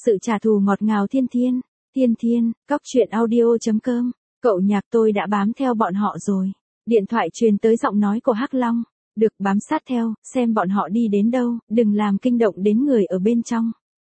Sự trả thù ngọt ngào Thiên Thiên. Thiên Thiên, cóc truyện audio.com. Cậu nhạc tôi đã bám theo bọn họ rồi. Điện thoại truyền tới giọng nói của Hắc Long. Được, bám sát theo, xem bọn họ đi đến đâu, đừng làm kinh động đến người ở bên trong.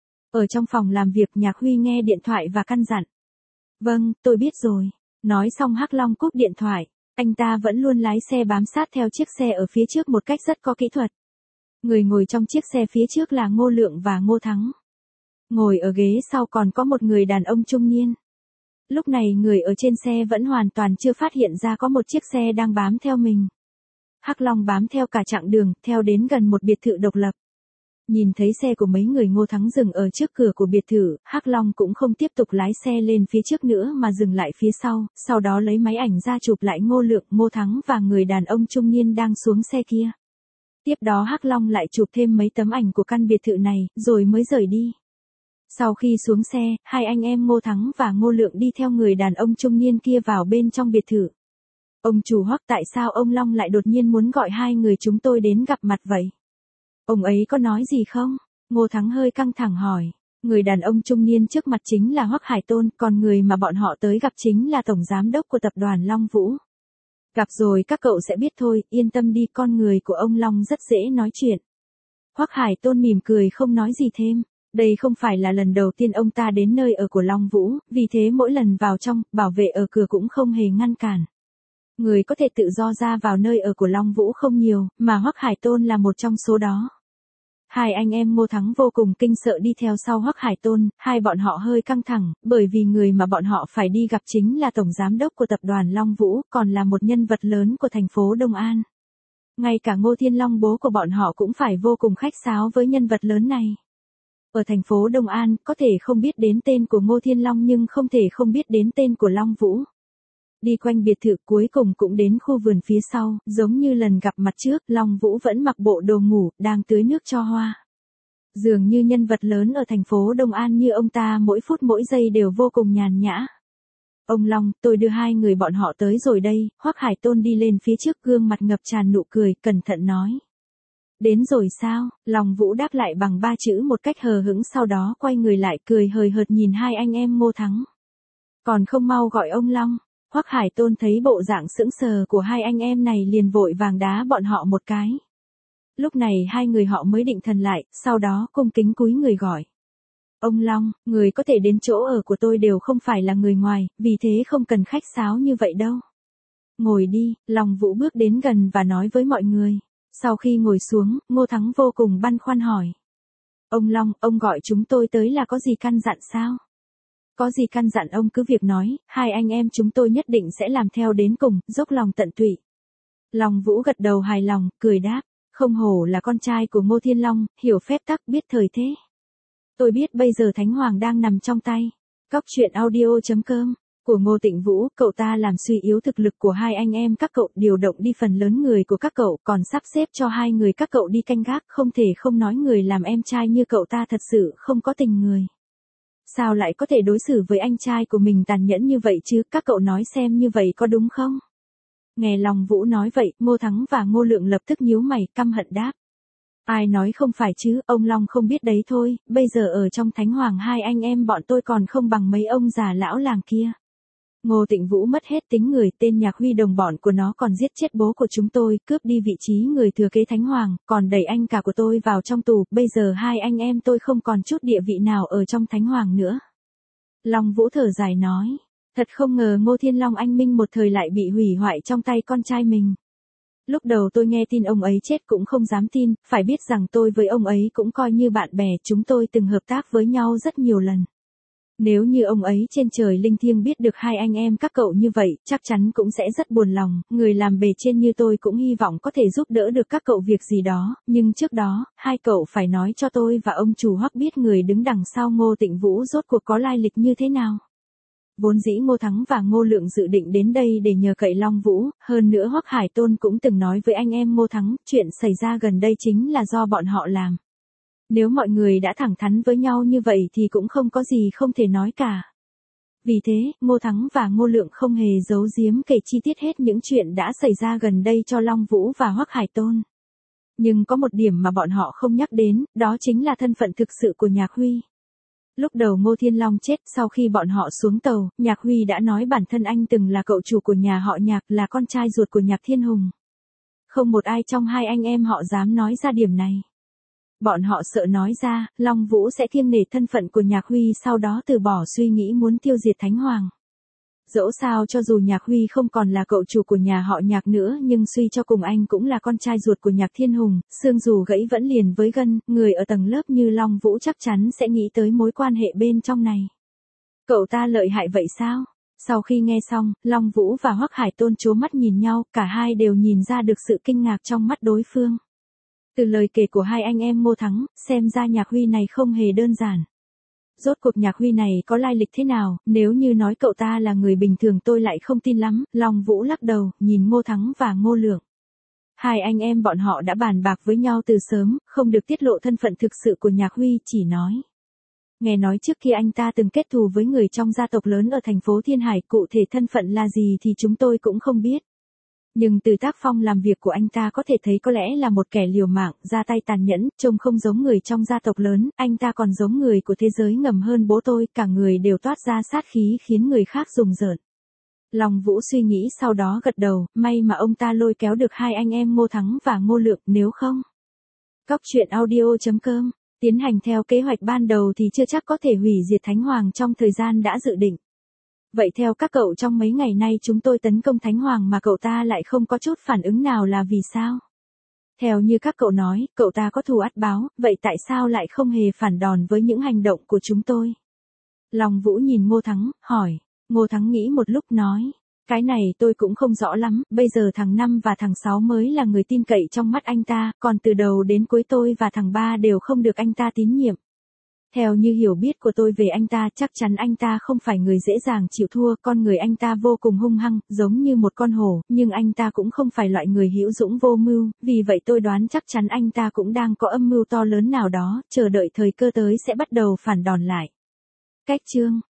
Ở trong phòng làm việc, Nhạc Huy nghe điện thoại và căn dặn. Vâng, tôi biết rồi. Nói xong Hắc Long cúp điện thoại. Anh ta vẫn luôn lái xe bám sát theo chiếc xe ở phía trước một cách rất có kỹ thuật. Người ngồi trong chiếc xe phía trước là Ngô Lượng và Ngô Thắng. Ngồi ở ghế sau còn có một người đàn ông trung niên. Lúc này người ở trên xe vẫn hoàn toàn chưa phát hiện ra có một chiếc xe đang bám theo mình. Hắc Long bám theo cả chặng đường, theo đến gần một biệt thự độc lập. Nhìn thấy xe của mấy người Ngô Thắng dừng ở trước cửa của biệt thự, Hắc Long cũng không tiếp tục lái xe lên phía trước nữa mà dừng lại phía sau đó lấy máy ảnh ra chụp lại Ngô Lượng, Ngô Thắng và người đàn ông trung niên đang xuống xe kia. Tiếp đó Hắc Long lại chụp thêm mấy tấm ảnh của căn biệt thự này, rồi mới rời đi. Sau khi xuống xe, hai anh em Ngô Thắng và Ngô Lượng đi theo người đàn ông trung niên kia vào bên trong biệt thự. Ông chủ Hoắc, tại sao ông Long lại đột nhiên muốn gọi hai người chúng tôi đến gặp mặt vậy? Ông ấy có nói gì không? Ngô Thắng hơi căng thẳng hỏi. Người đàn ông trung niên trước mặt chính là Hoắc Hải Tôn, còn người mà bọn họ tới gặp chính là tổng giám đốc của tập đoàn Long Vũ. Gặp rồi các cậu sẽ biết thôi, yên tâm đi, con người của ông Long rất dễ nói chuyện. Hoắc Hải Tôn mỉm cười không nói gì thêm. Đây không phải là lần đầu tiên ông ta đến nơi ở của Long Vũ, vì thế mỗi lần vào trong, bảo vệ ở cửa cũng không hề ngăn cản. Người có thể tự do ra vào nơi ở của Long Vũ không nhiều, mà Hoắc Hải Tôn là một trong số đó. Hai anh em Ngô Thắng vô cùng kinh sợ đi theo sau Hoắc Hải Tôn, hai bọn họ hơi căng thẳng, bởi vì người mà bọn họ phải đi gặp chính là tổng giám đốc của tập đoàn Long Vũ, còn là một nhân vật lớn của thành phố Đông An. Ngay cả Ngô Thiên Long bố của bọn họ cũng phải vô cùng khách sáo với nhân vật lớn này. Ở thành phố Đông An, có thể không biết đến tên của Ngô Thiên Long nhưng không thể không biết đến tên của Long Vũ. Đi quanh biệt thự cuối cùng cũng đến khu vườn phía sau, giống như lần gặp mặt trước, Long Vũ vẫn mặc bộ đồ ngủ, đang tưới nước cho hoa. Dường như nhân vật lớn ở thành phố Đông An như ông ta mỗi phút mỗi giây đều vô cùng nhàn nhã. Ông Long, tôi đưa hai người bọn họ tới rồi đây. Hoắc Hải Tôn đi lên phía trước, gương mặt ngập tràn nụ cười, cẩn thận nói. Đến rồi sao? Long Vũ đáp lại bằng ba chữ một cách hờ hững, sau đó quay người lại cười hời hợt nhìn hai anh em Ngô Thắng. Còn không mau gọi ông Long. Hoắc Hải Tôn thấy bộ dạng sững sờ của hai anh em này liền vội vàng đá bọn họ một cái. Lúc này hai người họ mới định thần lại, sau đó cung kính cúi người gọi. Ông Long, người có thể đến chỗ ở của tôi đều không phải là người ngoài, vì thế không cần khách sáo như vậy đâu. Ngồi đi, Long Vũ bước đến gần và nói với mọi người. Sau khi ngồi xuống, Ngô Thắng vô cùng băn khoăn hỏi. Ông Long, ông gọi chúng tôi tới là có gì căn dặn sao? Có gì căn dặn ông cứ việc nói, hai anh em chúng tôi nhất định sẽ làm theo đến cùng, dốc lòng tận tụy. Long Vũ gật đầu hài lòng, cười đáp, không hổ là con trai của Ngô Thiên Long, hiểu phép tắc, biết thời thế. Tôi biết bây giờ Thánh Hoàng đang nằm trong tay. Cóc truyện audio.com của Ngô Tịnh Vũ, cậu ta làm suy yếu thực lực của hai anh em các cậu, điều động đi phần lớn người của các cậu, còn sắp xếp cho hai người các cậu đi canh gác, không thể không nói người làm em trai như cậu ta thật sự không có tình người. Sao lại có thể đối xử với anh trai của mình tàn nhẫn như vậy chứ, các cậu nói xem như vậy có đúng không? Nghe Long Vũ nói vậy, Ngô Thắng và Ngô Lượng lập tức nhíu mày, căm hận đáp. Ai nói không phải chứ, ông Long không biết đấy thôi, bây giờ ở trong Thánh Hoàng hai anh em bọn tôi còn không bằng mấy ông già lão làng kia. Ngô Tịnh Vũ mất hết tính người, tên Nhạc Huy đồng bọn của nó còn giết chết bố của chúng tôi, cướp đi vị trí người thừa kế Thánh Hoàng, còn đẩy anh cả của tôi vào trong tù, bây giờ hai anh em tôi không còn chút địa vị nào ở trong Thánh Hoàng nữa. Long Vũ thở dài nói, thật không ngờ Ngô Thiên Long anh minh một thời lại bị hủy hoại trong tay con trai mình. Lúc đầu tôi nghe tin ông ấy chết cũng không dám tin, phải biết rằng tôi với ông ấy cũng coi như bạn bè, chúng tôi từng hợp tác với nhau rất nhiều lần. Nếu như ông ấy trên trời linh thiêng biết được hai anh em các cậu như vậy, chắc chắn cũng sẽ rất buồn lòng, người làm bề trên như tôi cũng hy vọng có thể giúp đỡ được các cậu việc gì đó, nhưng trước đó, hai cậu phải nói cho tôi và ông chủ Hoắc biết người đứng đằng sau Ngô Tịnh Vũ rốt cuộc có lai lịch như thế nào. Vốn dĩ Ngô Thắng và Ngô Lượng dự định đến đây để nhờ cậy Long Vũ, hơn nữa Hoắc Hải Tôn cũng từng nói với anh em Ngô Thắng, chuyện xảy ra gần đây chính là do bọn họ làm. Nếu mọi người đã thẳng thắn với nhau như vậy thì cũng không có gì không thể nói cả. Vì thế, Ngô Thắng và Ngô Lượng không hề giấu giếm kể chi tiết hết những chuyện đã xảy ra gần đây cho Long Vũ và Hoắc Hải Tôn. Nhưng có một điểm mà bọn họ không nhắc đến, đó chính là thân phận thực sự của Nhạc Huy. Lúc đầu Ngô Thiên Long chết, sau khi bọn họ xuống tàu, Nhạc Huy đã nói bản thân anh từng là cậu chủ của nhà họ Nhạc, là con trai ruột của Nhạc Thiên Hùng. Không một ai trong hai anh em họ dám nói ra điểm này. Bọn họ sợ nói ra, Long Vũ sẽ kiêng nể thân phận của Nhạc Huy, sau đó từ bỏ suy nghĩ muốn tiêu diệt Thánh Hoàng. Dẫu sao cho dù Nhạc Huy không còn là cậu chủ của nhà họ Nhạc nữa, nhưng suy cho cùng anh cũng là con trai ruột của Nhạc Thiên Hùng, xương dù gãy vẫn liền với gân, người ở tầng lớp như Long Vũ chắc chắn sẽ nghĩ tới mối quan hệ bên trong này. Cậu ta lợi hại vậy sao? Sau khi nghe xong, Long Vũ và Hoắc Hải Tôn trố mắt nhìn nhau, cả hai đều nhìn ra được sự kinh ngạc trong mắt đối phương. Từ lời kể của hai anh em Ngô Thắng, xem ra Nhạc Huy này không hề đơn giản. Rốt cuộc Nhạc Huy này có lai lịch thế nào, nếu như nói cậu ta là người bình thường tôi lại không tin lắm. Long Vũ lắc đầu, nhìn Ngô Thắng và Ngô Lượng. Hai anh em bọn họ đã bàn bạc với nhau từ sớm, không được tiết lộ thân phận thực sự của Nhạc Huy, chỉ nói. Nghe nói trước khi anh ta từng kết thù với người trong gia tộc lớn ở thành phố Thiên Hải, cụ thể thân phận là gì thì chúng tôi cũng không biết. Nhưng từ tác phong làm việc của anh ta có thể thấy có lẽ là một kẻ liều mạng, ra tay tàn nhẫn, trông không giống người trong gia tộc lớn, anh ta còn giống người của thế giới ngầm hơn bố tôi, cả người đều toát ra sát khí khiến người khác rùng rợn. Long Vũ suy nghĩ sau đó gật đầu, may mà ông ta lôi kéo được hai anh em Ngô Thắng và Ngô Lượng, nếu không. Cóc truyện audio.com, tiến hành theo kế hoạch ban đầu thì chưa chắc có thể hủy diệt Thánh Hoàng trong thời gian đã dự định. Vậy theo các cậu trong mấy ngày nay chúng tôi tấn công Thánh Hoàng mà cậu ta lại không có chút phản ứng nào là vì sao? Theo như các cậu nói, cậu ta có thù ắt báo, vậy tại sao lại không hề phản đòn với những hành động của chúng tôi? Long Vũ nhìn Ngô Thắng, hỏi. Ngô Thắng nghĩ một lúc nói. Cái này tôi cũng không rõ lắm, bây giờ thằng 5 và thằng 6 mới là người tin cậy trong mắt anh ta, còn từ đầu đến cuối tôi và thằng 3 đều không được anh ta tín nhiệm. Theo như hiểu biết của tôi về anh ta, chắc chắn anh ta không phải người dễ dàng chịu thua, con người anh ta vô cùng hung hăng, giống như một con hổ, nhưng anh ta cũng không phải loại người hữu dũng vô mưu, vì vậy tôi đoán chắc chắn anh ta cũng đang có âm mưu to lớn nào đó, chờ đợi thời cơ tới sẽ bắt đầu phản đòn lại. Cách chương